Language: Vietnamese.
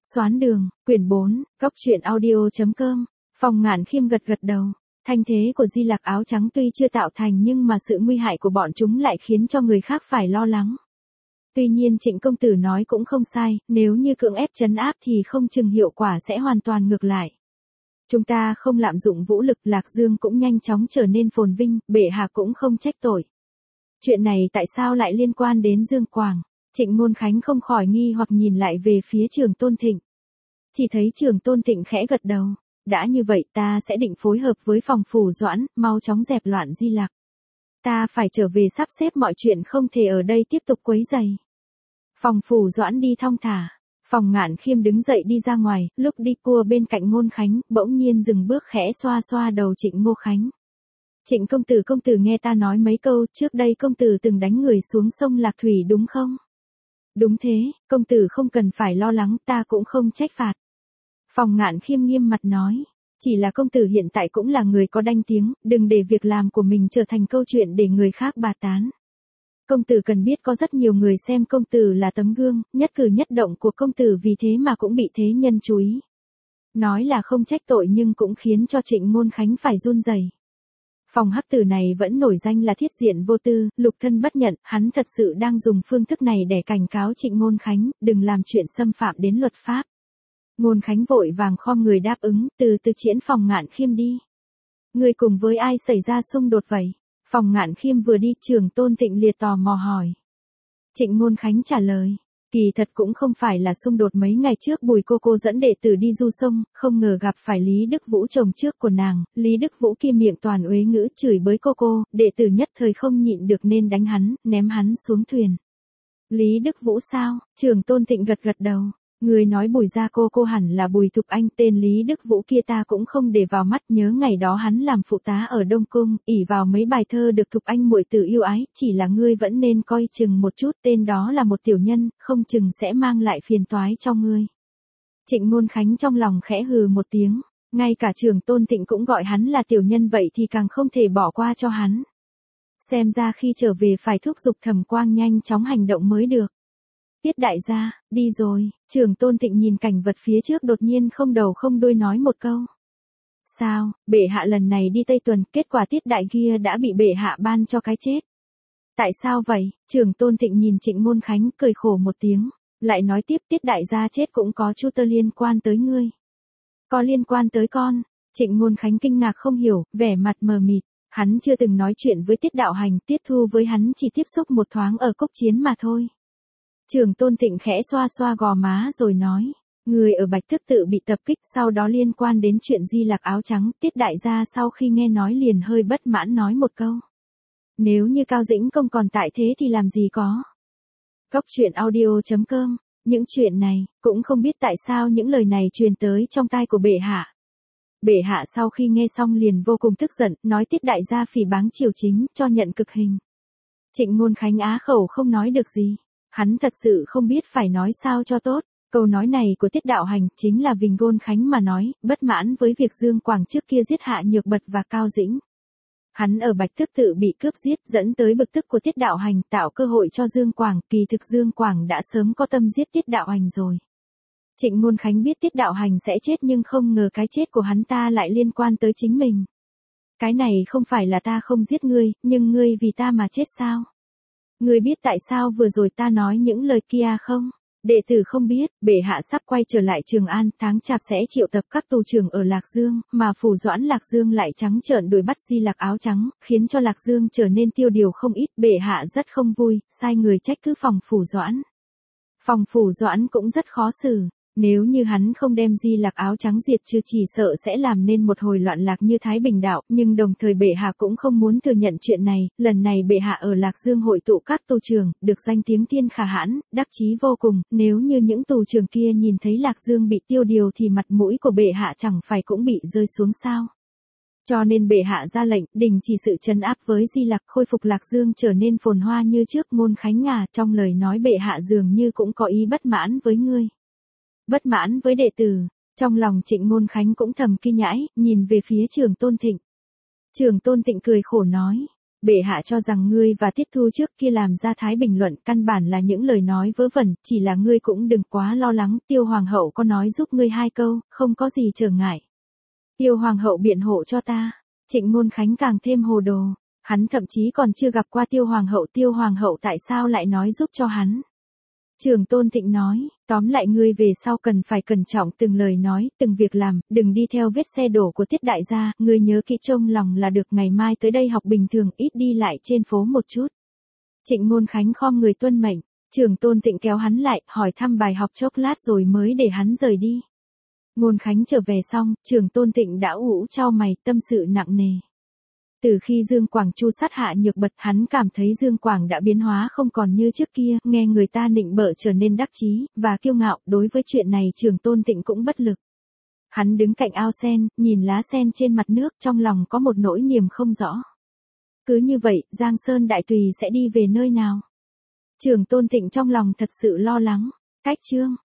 Xoán đường, quyển 4, góc truyện audio.com, Phong Ngạn Khiêm gật gật đầu. Thanh thế của Di Lặc áo trắng tuy chưa tạo thành nhưng mà sự nguy hại của bọn chúng lại khiến cho người khác phải lo lắng. Tuy nhiên Trịnh công tử nói cũng không sai, nếu như cưỡng ép trấn áp thì không chừng hiệu quả sẽ hoàn toàn ngược lại. Chúng ta không lạm dụng vũ lực, Lạc Dương cũng nhanh chóng trở nên phồn vinh, bệ hạ cũng không trách tội. Chuyện này tại sao lại liên quan đến Dương Quảng? Trịnh Ngôn Khánh không khỏi nghi hoặc nhìn lại về phía Trường Tôn Thịnh. Chỉ thấy Trường Tôn Thịnh khẽ gật đầu. Đã như vậy ta sẽ định phối hợp với phòng phủ Doãn, mau chóng dẹp loạn Di Lặc. Ta phải trở về sắp xếp mọi chuyện, không thể ở đây tiếp tục quấy rầy. Phòng phủ Doãn đi thong thả. Phong Ngạn Khiêm đứng dậy đi ra ngoài, lúc đi cua bên cạnh Ngôn Khánh, bỗng nhiên dừng bước khẽ xoa xoa đầu Trịnh Ngô Khánh. Trịnh công tử nghe ta nói mấy câu, trước đây công tử từng đánh người xuống sông Lạc Thủy đúng không? Đúng thế, công tử không cần phải lo lắng, ta cũng không trách phạt. Phong Ngạn Khiêm nghiêm mặt nói, chỉ là công tử hiện tại cũng là người có danh tiếng, đừng để việc làm của mình trở thành câu chuyện để người khác bàn tán. Công tử cần biết có rất nhiều người xem công tử là tấm gương, nhất cử nhất động của công tử vì thế mà cũng bị thế nhân chú ý. Nói là không trách tội nhưng cũng khiến cho Trịnh Ngôn Khánh phải run rẩy. Phong hắc tử này vẫn nổi danh là thiết diện vô tư, lục thân bất nhận, hắn thật sự đang dùng phương thức này để cảnh cáo Trịnh Ngôn Khánh, đừng làm chuyện xâm phạm đến luật pháp. Ngôn Khánh vội vàng khom người đáp ứng, từ từ triển Phong Ngạn Khiêm đi. Người cùng với ai xảy ra xung đột vậy? Phong Ngạn Khiêm vừa đi, Trường Tôn Thịnh liệt tò mò hỏi. Trịnh Ngôn Khánh trả lời, kỳ thật cũng không phải là xung đột, mấy ngày trước Bùi cô dẫn đệ tử đi du sông, không ngờ gặp phải Lý Đức Vũ chồng trước của nàng, Lý Đức Vũ kia miệng toàn uế ngữ chửi bới cô, đệ tử nhất thời không nhịn được nên đánh hắn, ném hắn xuống thuyền. Lý Đức Vũ sao? Trường Tôn Thịnh gật gật đầu. Người nói Bùi gia cô hẳn là Bùi Thục Anh, tên Lý Đức Vũ kia ta cũng không để vào mắt, nhớ ngày đó hắn làm phụ tá ở Đông Cung, ỷ vào mấy bài thơ được Thục Anh muội tử yêu ái, chỉ là ngươi vẫn nên coi chừng một chút, tên đó là một tiểu nhân, không chừng sẽ mang lại phiền toái cho ngươi. Trịnh Ngôn Khánh trong lòng khẽ hừ một tiếng, ngay cả Trường Tôn Thịnh cũng gọi hắn là tiểu nhân vậy thì càng không thể bỏ qua cho hắn. Xem ra khi trở về phải thúc giục Thẩm Quang nhanh chóng hành động mới được. Tiết đại gia, đi rồi. Trường Tôn Thịnh nhìn cảnh vật phía trước đột nhiên không đầu không đuôi nói một câu. Sao, bệ hạ lần này đi Tây Tuần, kết quả Tiết đại kia đã bị bệ hạ ban cho cái chết. Tại sao vậy? Trường Tôn Thịnh nhìn Trịnh Ngôn Khánh cười khổ một tiếng, lại nói tiếp, Tiết đại gia chết cũng có chút tơ liên quan tới ngươi. Có liên quan tới con? Trịnh Ngôn Khánh kinh ngạc không hiểu, vẻ mặt mờ mịt. Hắn chưa từng nói chuyện với Tiết đạo hành, Tiết Thu với hắn chỉ tiếp xúc một thoáng ở cốc chiến mà thôi. Trường Tôn Thịnh khẽ xoa xoa gò má rồi nói, người ở Bạch Thức tự bị tập kích, sau đó liên quan đến chuyện Di Lặc áo trắng. Tiết đại gia sau khi nghe nói liền hơi bất mãn nói một câu. Nếu như Cao Dĩnh Công còn tại thế thì làm gì có. Góc truyện audio.com, những chuyện này, cũng không biết tại sao những lời này truyền tới trong tai của bệ hạ. Bệ hạ sau khi nghe xong liền vô cùng tức giận, nói Tiết đại gia phỉ báng triều chính, cho nhận cực hình. Trịnh Ngôn Khánh á khẩu không nói được gì. Hắn thật sự không biết phải nói sao cho tốt. Câu nói này của Tiết đạo hành chính là vì Ngôn Khánh mà nói, bất mãn với việc Dương Quảng trước kia giết Hạ Nhược Bật và Cao Dĩnh. Hắn ở Bạch Thức tự bị cướp giết, dẫn tới bực tức của Tiết đạo hành, tạo cơ hội cho Dương Quảng, kỳ thực Dương Quảng đã sớm có tâm giết Tiết đạo hành rồi. Trịnh Ngôn Khánh biết Tiết đạo hành sẽ chết nhưng không ngờ cái chết của hắn ta lại liên quan tới chính mình. Cái này không phải là ta không giết ngươi, nhưng ngươi vì ta mà chết sao? Ngươi biết tại sao vừa rồi ta nói những lời kia không? Đệ tử không biết, bệ hạ sắp quay trở lại Trường An, tháng Chạp sẽ triệu tập các tù trưởng ở Lạc Dương, mà phủ Doãn Lạc Dương lại trắng trợn đuổi bắt Di Lặc áo trắng, khiến cho Lạc Dương trở nên tiêu điều không ít, bệ hạ rất không vui, sai người trách cứ phòng phủ Doãn. Phòng phủ Doãn cũng rất khó xử. Nếu như hắn không đem Di Lặc áo trắng diệt trừ chỉ sợ sẽ làm nên một hồi loạn lạc như Thái Bình đạo, nhưng đồng thời bệ hạ cũng không muốn thừa nhận chuyện này, lần này bệ hạ ở Lạc Dương hội tụ các tù trưởng, được danh tiếng thiên khả hãn, đắc chí vô cùng, nếu như những tù trưởng kia nhìn thấy Lạc Dương bị tiêu điều thì mặt mũi của bệ hạ chẳng phải cũng bị rơi xuống sao. Cho nên bệ hạ ra lệnh, đình chỉ sự trấn áp với Di Lặc, khôi phục Lạc Dương trở nên phồn hoa như trước. Ngôn Khánh ngà, trong lời nói bệ hạ dường như cũng có ý bất mãn với ngươi. Bất mãn với đệ tử, trong lòng Trịnh Ngôn Khánh cũng thầm kinh nhãi, nhìn về phía Trường Tôn Thịnh. Trường Tôn Thịnh cười khổ nói, Bệ hạ cho rằng ngươi và Tiết Thu trước kia làm ra thái bình luận căn bản là những lời nói vớ vẩn, chỉ là ngươi cũng đừng quá lo lắng, Tiêu Hoàng hậu có nói giúp ngươi 2 câu, không có gì trở ngại. Tiêu Hoàng hậu biện hộ cho ta. Trịnh Ngôn Khánh càng thêm hồ đồ, hắn thậm chí còn chưa gặp qua Tiêu Hoàng hậu tại sao lại nói giúp cho hắn. Trường Tôn Thịnh nói, tóm lại ngươi về sau cần phải cẩn trọng từng lời nói, từng việc làm, đừng đi theo vết xe đổ của Tiết đại gia, ngươi nhớ kỹ trông lòng là được, ngày mai tới đây học bình thường, ít đi lại trên phố một chút. Trịnh Ngôn Khánh khom người tuân mệnh, Trường Tôn Thịnh kéo hắn lại, hỏi thăm bài học chốc lát rồi mới để hắn rời đi. Ngôn Khánh trở về xong, Trường Tôn Thịnh đã ủ chau mày, tâm sự nặng nề. Từ khi Dương Quảng Chu sát Hạ Nhược Bật, hắn cảm thấy Dương Quảng đã biến hóa không còn như trước kia, nghe người ta nịnh bợ trở nên đắc chí và kiêu ngạo, đối với chuyện này Trường Tôn Thịnh cũng bất lực. Hắn đứng cạnh ao sen, nhìn lá sen trên mặt nước, trong lòng có một nỗi niềm không rõ. Cứ như vậy, Giang Sơn Đại Tùy sẽ đi về nơi nào? Trường Tôn Thịnh trong lòng thật sự lo lắng. Cách chương